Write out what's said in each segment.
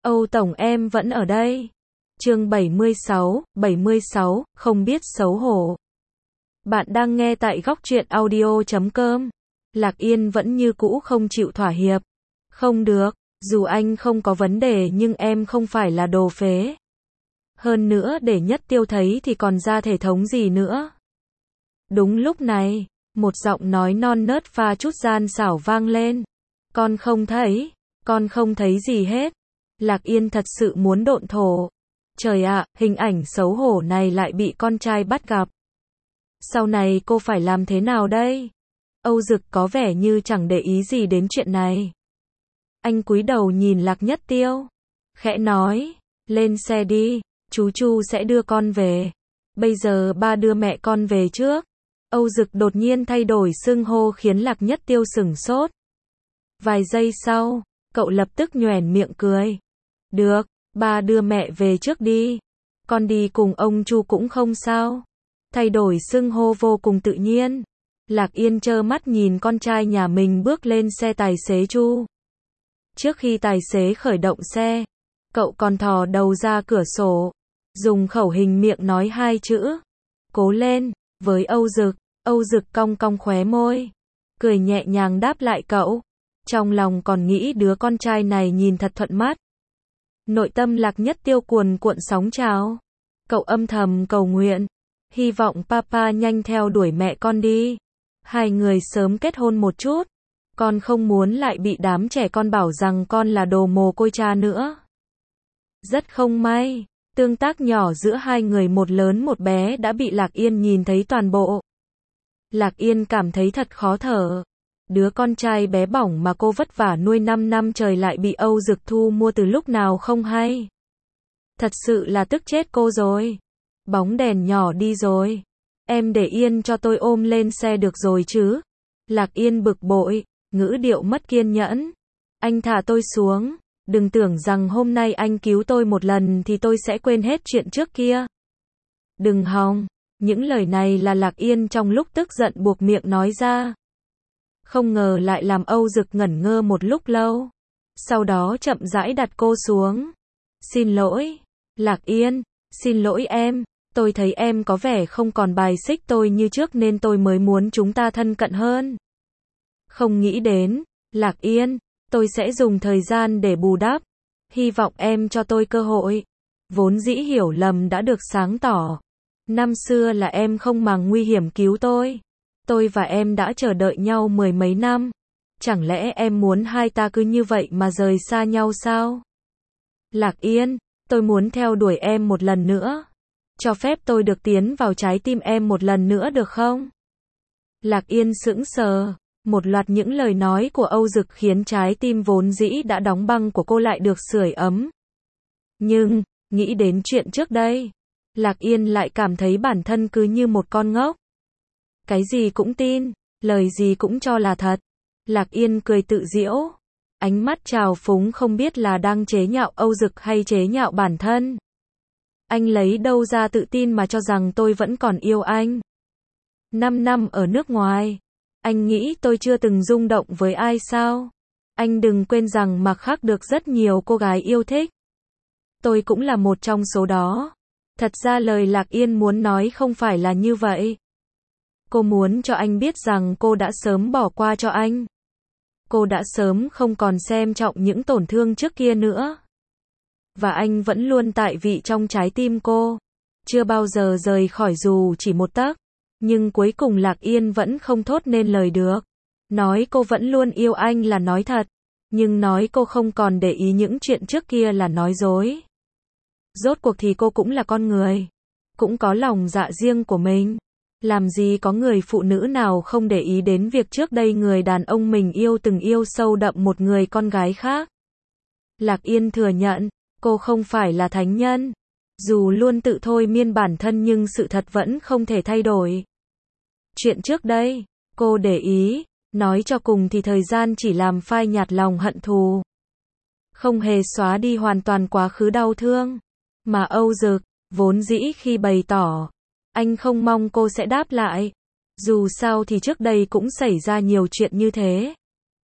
Âu Tổng em vẫn ở đây. Chương 76, không biết xấu hổ. Bạn đang nghe tại góc truyện audio.com. Lạc Yên vẫn như cũ không chịu thỏa hiệp. Không được, dù anh không có vấn đề nhưng em không phải là đồ phế. Hơn nữa để Nhất Tiêu thấy thì còn ra thể thống gì nữa. Đúng lúc này, một giọng nói non nớt pha chút gian xảo vang lên. Con không thấy gì hết. Lạc Yên thật sự muốn độn thổ. Trời ạ, hình ảnh xấu hổ này lại bị con trai bắt gặp. Sau này cô phải làm thế nào đây? Âu Dực có vẻ như chẳng để ý gì đến chuyện này. Anh cúi đầu nhìn Lạc Nhất Tiêu, khẽ nói, lên xe đi, chú Chu sẽ đưa con về. Bây giờ ba đưa mẹ con về trước. Âu Dực đột nhiên thay đổi xưng hô khiến Lạc Nhất Tiêu sửng sốt. Vài giây sau, cậu lập tức nhoẻn miệng cười. Được, ba đưa mẹ về trước đi. Con đi cùng ông Chu cũng không sao. Thay đổi xưng hô vô cùng tự nhiên. Lạc Yên trơ mắt nhìn con trai nhà mình bước lên xe tài xế Chu. Trước khi tài xế khởi động xe, cậu còn thò đầu ra cửa sổ, dùng khẩu hình miệng nói hai chữ. Cố lên, với Âu Dực. Âu Dực cong cong khóe môi, cười nhẹ nhàng đáp lại cậu. Trong lòng còn nghĩ đứa con trai này nhìn thật thuận mắt. Nội tâm Lạc Nhất Tiêu cuồn cuộn sóng trào. Cậu âm thầm cầu nguyện, hy vọng papa nhanh theo đuổi mẹ con đi. Hai người sớm kết hôn một chút. Con không muốn lại bị đám trẻ con bảo rằng con là đồ mồ côi cha nữa. Rất không may, tương tác nhỏ giữa hai người một lớn một bé đã bị Lạc Yên nhìn thấy toàn bộ. Lạc Yên cảm thấy thật khó thở. Đứa con trai bé bỏng mà cô vất vả nuôi 5 năm trời lại bị Âu Dực thu mua từ lúc nào không hay. Thật sự là tức chết cô rồi. Bóng đèn nhỏ đi rồi. Em để yên cho tôi ôm lên xe được rồi chứ. Lạc Yên bực bội, ngữ điệu mất kiên nhẫn. Anh thả tôi xuống. Đừng tưởng rằng hôm nay anh cứu tôi một lần thì tôi sẽ quên hết chuyện trước kia. Đừng hòng. Những lời này là Lạc Yên trong lúc tức giận buộc miệng nói ra. Không ngờ lại làm Âu Dực ngẩn ngơ một lúc lâu. Sau đó chậm rãi đặt cô xuống. Xin lỗi, Lạc Yên, xin lỗi em. Tôi thấy em có vẻ không còn bài xích tôi như trước nên tôi mới muốn chúng ta thân cận hơn. Không nghĩ đến, Lạc Yên, tôi sẽ dùng thời gian để bù đắp. Hy vọng em cho tôi cơ hội. Vốn dĩ hiểu lầm đã được sáng tỏ. Năm xưa là em không màng nguy hiểm cứu tôi. Tôi và em đã chờ đợi nhau 10 mấy năm. Chẳng lẽ em muốn hai ta cứ như vậy mà rời xa nhau sao? Lạc Yên, tôi muốn theo đuổi em một lần nữa. Cho phép tôi được tiến vào trái tim em một lần nữa được không? Lạc Yên sững sờ. Một loạt những lời nói của Âu Dực khiến trái tim vốn dĩ đã đóng băng của cô lại được sưởi ấm. Nhưng, nghĩ đến chuyện trước đây, Lạc Yên lại cảm thấy bản thân cứ như một con ngốc. Cái gì cũng tin, lời gì cũng cho là thật. Lạc Yên cười tự giễu. Ánh mắt trào phúng không biết là đang chế nhạo Âu Dực hay chế nhạo bản thân. Anh lấy đâu ra tự tin mà cho rằng tôi vẫn còn yêu anh. 5 năm ở nước ngoài. Anh nghĩ tôi chưa từng rung động với ai sao? Anh đừng quên rằng mặc khắc được rất nhiều cô gái yêu thích. Tôi cũng là một trong số đó. Thật ra lời Lạc Yên muốn nói không phải là như vậy. Cô muốn cho anh biết rằng cô đã sớm bỏ qua cho anh. Cô đã sớm không còn xem trọng những tổn thương trước kia nữa. Và anh vẫn luôn tại vị trong trái tim cô. Chưa bao giờ rời khỏi dù chỉ một tấc. Nhưng cuối cùng Lạc Yên vẫn không thốt nên lời được. Nói cô vẫn luôn yêu anh là nói thật. Nhưng nói cô không còn để ý những chuyện trước kia là nói dối. Rốt cuộc thì cô cũng là con người. Cũng có lòng dạ riêng của mình. Làm gì có người phụ nữ nào không để ý đến việc trước đây người đàn ông mình yêu từng yêu sâu đậm một người con gái khác. Lạc Yên thừa nhận, cô không phải là thánh nhân. Dù luôn tự thôi miên bản thân nhưng sự thật vẫn không thể thay đổi. Chuyện trước đây, cô để ý, nói cho cùng thì thời gian chỉ làm phai nhạt lòng hận thù. Không hề xóa đi hoàn toàn quá khứ đau thương. Mà Âu Dực, vốn dĩ khi bày tỏ, anh không mong cô sẽ đáp lại. Dù sao thì trước đây cũng xảy ra nhiều chuyện như thế.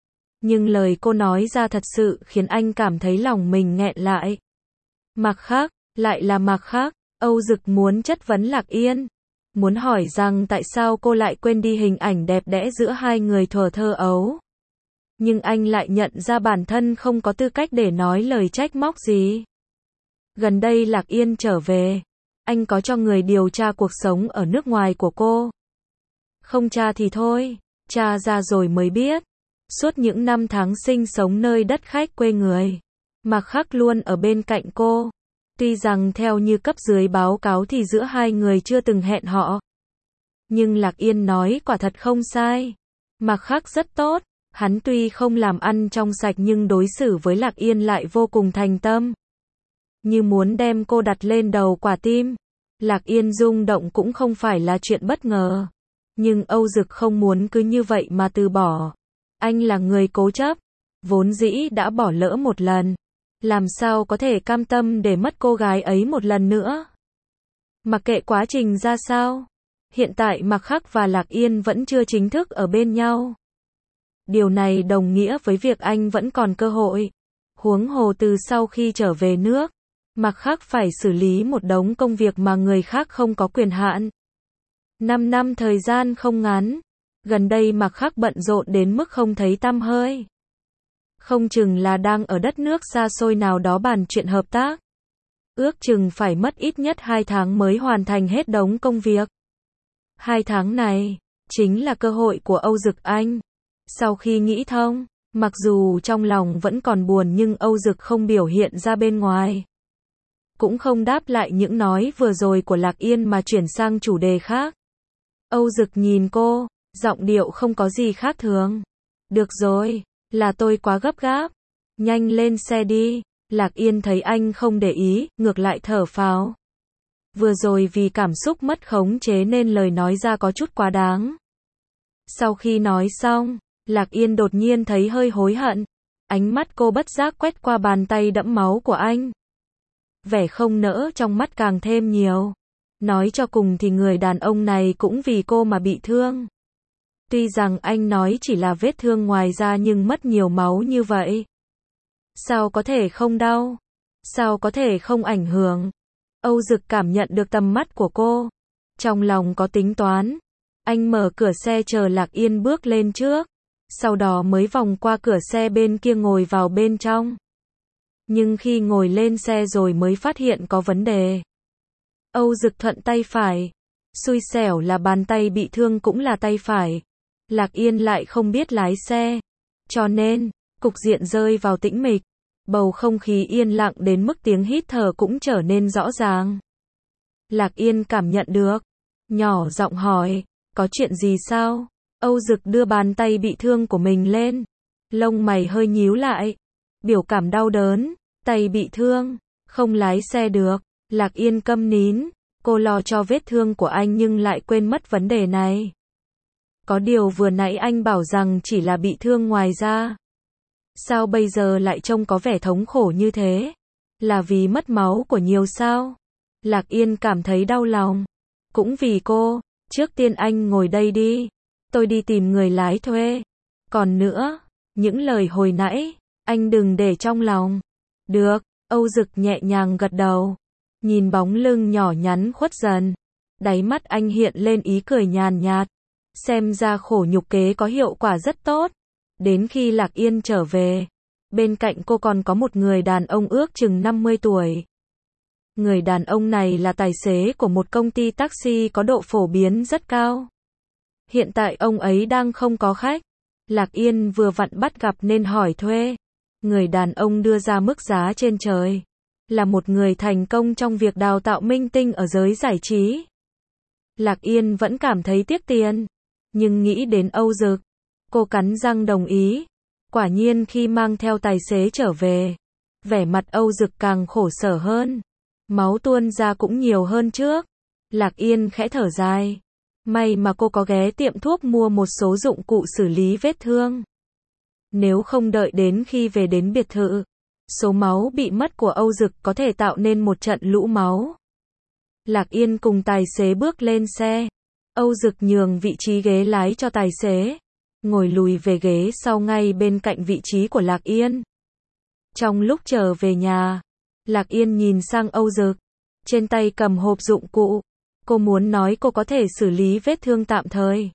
Nhưng lời cô nói ra thật sự khiến anh cảm thấy lòng mình nghẹn lại. Mạc Khắc, lại là Mạc Khắc, Âu Dực muốn chất vấn Lạc Yên. Muốn hỏi rằng tại sao cô lại quên đi hình ảnh đẹp đẽ giữa hai người thuở thơ ấu. Nhưng anh lại nhận ra bản thân không có tư cách để nói lời trách móc gì. Gần đây Lạc Yên trở về. Anh có cho người điều tra cuộc sống ở nước ngoài của cô. Không tra thì thôi, tra ra rồi mới biết. Suốt những năm tháng sinh sống nơi đất khách quê người, Mạc Khắc luôn ở bên cạnh cô. Tuy rằng theo như cấp dưới báo cáo thì giữa hai người chưa từng hẹn hò. Nhưng Lạc Yên nói quả thật không sai. Mạc Khắc rất tốt, hắn tuy không làm ăn trong sạch nhưng đối xử với Lạc Yên lại vô cùng thành tâm. Như muốn đem cô đặt lên đầu quả tim. Lạc Yên rung động cũng không phải là chuyện bất ngờ. Nhưng Âu Dực không muốn cứ như vậy mà từ bỏ. Anh là người cố chấp, vốn dĩ đã bỏ lỡ một lần. Làm sao có thể cam tâm để mất cô gái ấy một lần nữa? Mặc kệ quá trình ra sao, hiện tại Mạc Khắc và Lạc Yên vẫn chưa chính thức ở bên nhau. Điều này đồng nghĩa với việc anh vẫn còn cơ hội. Huống hồ từ sau khi trở về nước, Mạc Khắc phải xử lý một đống công việc mà người khác không có quyền hạn. 5 năm thời gian không ngắn. Gần đây Mạc Khắc bận rộn đến mức không thấy tăm hơi. Không chừng là đang ở đất nước xa xôi nào đó bàn chuyện hợp tác. Ước chừng phải mất ít nhất 2 tháng mới hoàn thành hết đống công việc. 2 tháng này, chính là cơ hội của Âu Dực anh. Sau khi nghĩ thông, mặc dù trong lòng vẫn còn buồn nhưng Âu Dực không biểu hiện ra bên ngoài. Cũng không đáp lại những nói vừa rồi của Lạc Yên mà chuyển sang chủ đề khác. Âu Dực nhìn cô, giọng điệu không có gì khác thường. Được rồi, là tôi quá gấp gáp. Nhanh lên xe đi. Lạc Yên thấy anh không để ý, ngược lại thở phào. Vừa rồi vì cảm xúc mất khống chế nên lời nói ra có chút quá đáng. Sau khi nói xong, Lạc Yên đột nhiên thấy hơi hối hận. Ánh mắt cô bất giác quét qua bàn tay đẫm máu của anh. Vẻ không nỡ trong mắt càng thêm nhiều. Nói cho cùng thì người đàn ông này cũng vì cô mà bị thương. Tuy rằng anh nói chỉ là vết thương ngoài da nhưng mất nhiều máu như vậy. Sao có thể không đau? Sao có thể không ảnh hưởng? Âu Dực cảm nhận được tầm mắt của cô. Trong lòng có tính toán. Anh mở cửa xe chờ Lạc Yên bước lên trước. Sau đó mới vòng qua cửa xe bên kia ngồi vào bên trong. Nhưng khi ngồi lên xe rồi mới phát hiện có vấn đề. Âu Dực thuận tay phải. Xui xẻo là bàn tay bị thương cũng là tay phải. Lạc Yên lại không biết lái xe. Cho nên, cục diện rơi vào tĩnh mịch. Bầu không khí yên lặng đến mức tiếng hít thở cũng trở nên rõ ràng. Lạc Yên cảm nhận được. Nhỏ giọng hỏi, có chuyện gì sao? Âu Dực đưa bàn tay bị thương của mình lên. Lông mày hơi nhíu lại. Biểu cảm đau đớn, tay bị thương, không lái xe được. Lạc Yên câm nín. Cô lo cho vết thương của anh nhưng lại quên mất vấn đề này. Có điều vừa nãy anh bảo rằng chỉ là bị thương ngoài da. Sao bây giờ lại trông có vẻ thống khổ như thế? Là vì mất máu của nhiều sao? Lạc Yên cảm thấy đau lòng. Cũng vì cô. Trước tiên anh ngồi đây đi. Tôi đi tìm người lái thuê. Còn nữa, những lời hồi nãy, anh đừng để trong lòng. Được, Âu Dực nhẹ nhàng gật đầu. Nhìn bóng lưng nhỏ nhắn khuất dần. Đáy mắt anh hiện lên ý cười nhàn nhạt. Xem ra khổ nhục kế có hiệu quả rất tốt. Đến khi Lạc Yên trở về, bên cạnh cô còn có một người đàn ông ước chừng 50 tuổi. Người đàn ông này là tài xế của một công ty taxi có độ phổ biến rất cao. Hiện tại ông ấy đang không có khách. Lạc Yên vừa vặn bắt gặp nên hỏi thuê. Người đàn ông đưa ra mức giá trên trời. Là một người thành công trong việc đào tạo minh tinh ở giới giải trí. Lạc Yên vẫn cảm thấy tiếc tiền. Nhưng nghĩ đến Âu Dực, cô cắn răng đồng ý. Quả nhiên khi mang theo tài xế trở về, vẻ mặt Âu Dực càng khổ sở hơn. Máu tuôn ra cũng nhiều hơn trước. Lạc Yên khẽ thở dài. May mà cô có ghé tiệm thuốc mua một số dụng cụ xử lý vết thương. Nếu không đợi đến khi về đến biệt thự, số máu bị mất của Âu Dực có thể tạo nên một trận lũ máu. Lạc Yên cùng tài xế bước lên xe. Âu Dực nhường vị trí ghế lái cho tài xế. ngồi lùi về ghế sau ngay bên cạnh vị trí của Lạc Yên. Trong lúc trở về nhà, Lạc Yên nhìn sang Âu Dực, trên tay cầm hộp dụng cụ. Cô muốn nói cô có thể xử lý vết thương tạm thời.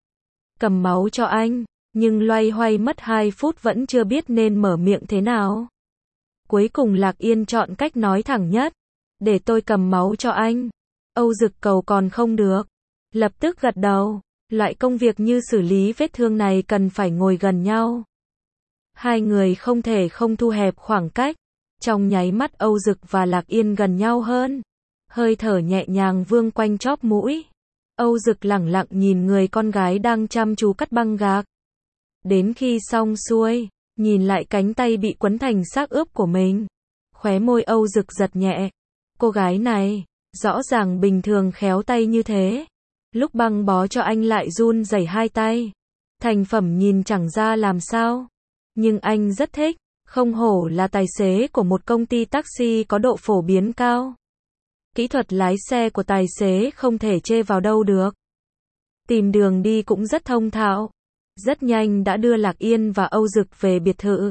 Cầm máu cho anh, nhưng loay hoay mất 2 phút vẫn chưa biết nên mở miệng thế nào. Cuối cùng Lạc Yên chọn cách nói thẳng nhất. Để tôi cầm máu cho anh. Âu Dực cầu còn không được. Lập tức gật đầu. Loại công việc như xử lý vết thương này cần phải ngồi gần nhau. Hai người không thể không thu hẹp khoảng cách. Trong nháy mắt Âu Dực và Lạc Yên gần nhau hơn. Hơi thở nhẹ nhàng vương quanh chóp mũi. Âu Dực lẳng lặng nhìn người con gái đang chăm chú cắt băng gạc. Đến khi xong xuôi, nhìn lại cánh tay bị quấn thành xác ướp của mình. Khóe môi Âu Dực giật nhẹ. Cô gái này, rõ ràng bình thường khéo tay như thế. Lúc băng bó cho anh lại run rẩy hai tay. Thành phẩm nhìn chẳng ra làm sao. Nhưng anh rất thích, không hổ là tài xế của một công ty taxi có độ phổ biến cao. Kỹ thuật lái xe của tài xế không thể chê vào đâu được. Tìm đường đi cũng rất thông thạo. Rất nhanh đã đưa Lạc Yên và Âu Dực về biệt thự.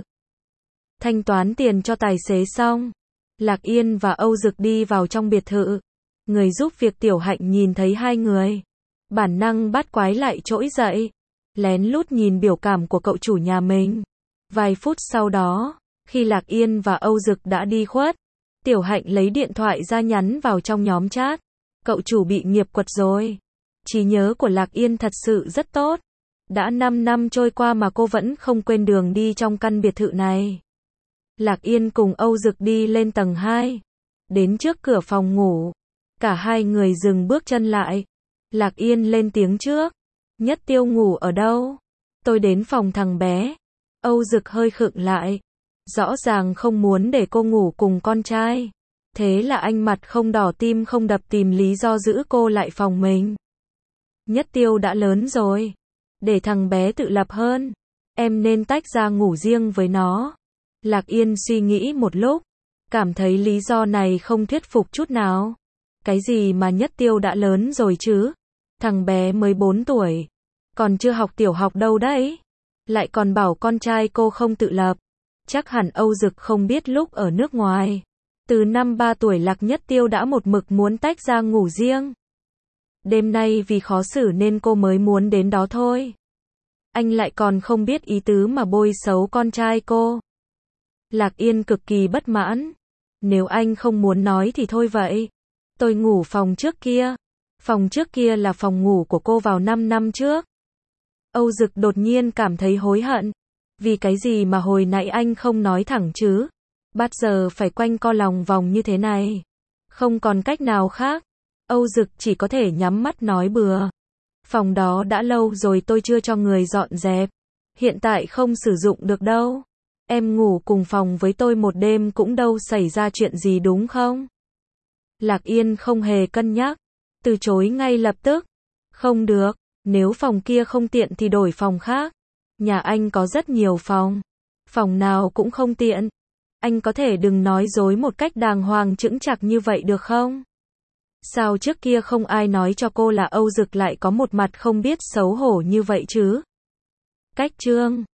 Thanh toán tiền cho tài xế xong, Lạc Yên và Âu Dực đi vào trong biệt thự. Người giúp việc Tiểu Hạnh nhìn thấy hai người. Bản năng bắt quái lại trỗi dậy. Lén lút nhìn biểu cảm của cậu chủ nhà mình. Vài phút sau đó, khi Lạc Yên và Âu Dực đã đi khuất, Tiểu Hạnh lấy điện thoại ra nhắn vào trong nhóm chat. Cậu chủ bị nghiệp quật rồi. Trí nhớ của Lạc Yên thật sự rất tốt. Đã 5 năm trôi qua mà cô vẫn không quên đường đi trong căn biệt thự này. Lạc Yên cùng Âu Dực đi lên tầng 2. Đến trước cửa phòng ngủ. Cả hai người dừng bước chân lại. Lạc Yên lên tiếng trước. Nhất Tiêu ngủ ở đâu? Tôi đến phòng thằng bé. Âu Dực hơi khựng lại. Rõ ràng không muốn để cô ngủ cùng con trai. Thế là anh mặt không đỏ tim không đập tìm lý do giữ cô lại phòng mình. Nhất Tiêu đã lớn rồi. Để thằng bé tự lập hơn. Em nên tách ra ngủ riêng với nó. Lạc Yên suy nghĩ một lúc. Cảm thấy lý do này không thuyết phục chút nào. Cái gì mà Nhất Tiêu đã lớn rồi chứ? Thằng bé mới 4 tuổi. Còn chưa học tiểu học đâu đấy. Lại còn bảo con trai cô không tự lập. Chắc hẳn Âu Dực không biết lúc ở nước ngoài. Từ năm 3 tuổi Lạc Nhất Tiêu đã một mực muốn tách ra ngủ riêng. Đêm nay vì khó xử nên cô mới muốn đến đó thôi. Anh lại còn không biết ý tứ mà bôi xấu con trai cô. Lạc Yên cực kỳ bất mãn. Nếu anh không muốn nói thì thôi vậy. Tôi ngủ phòng trước kia. Phòng trước kia là phòng ngủ của cô vào 5 năm trước. Âu Dực đột nhiên cảm thấy hối hận. Vì cái gì mà hồi nãy anh không nói thẳng chứ? Bắt giờ phải quanh co lòng vòng như thế này. Không còn cách nào khác. Âu Dực chỉ có thể nhắm mắt nói bừa. Phòng đó đã lâu rồi tôi chưa cho người dọn dẹp. Hiện tại không sử dụng được đâu. Em ngủ cùng phòng với tôi một đêm cũng đâu xảy ra chuyện gì đúng không? Lạc Yên không hề cân nhắc. Từ chối ngay lập tức. Không được. Nếu phòng kia không tiện thì đổi phòng khác. Nhà anh có rất nhiều phòng. Phòng nào cũng không tiện. Anh có thể đừng nói dối một cách đàng hoàng chững chạc như vậy được không? Sao trước kia không ai nói cho cô là Âu Dực lại có một mặt không biết xấu hổ như vậy chứ? Cách chương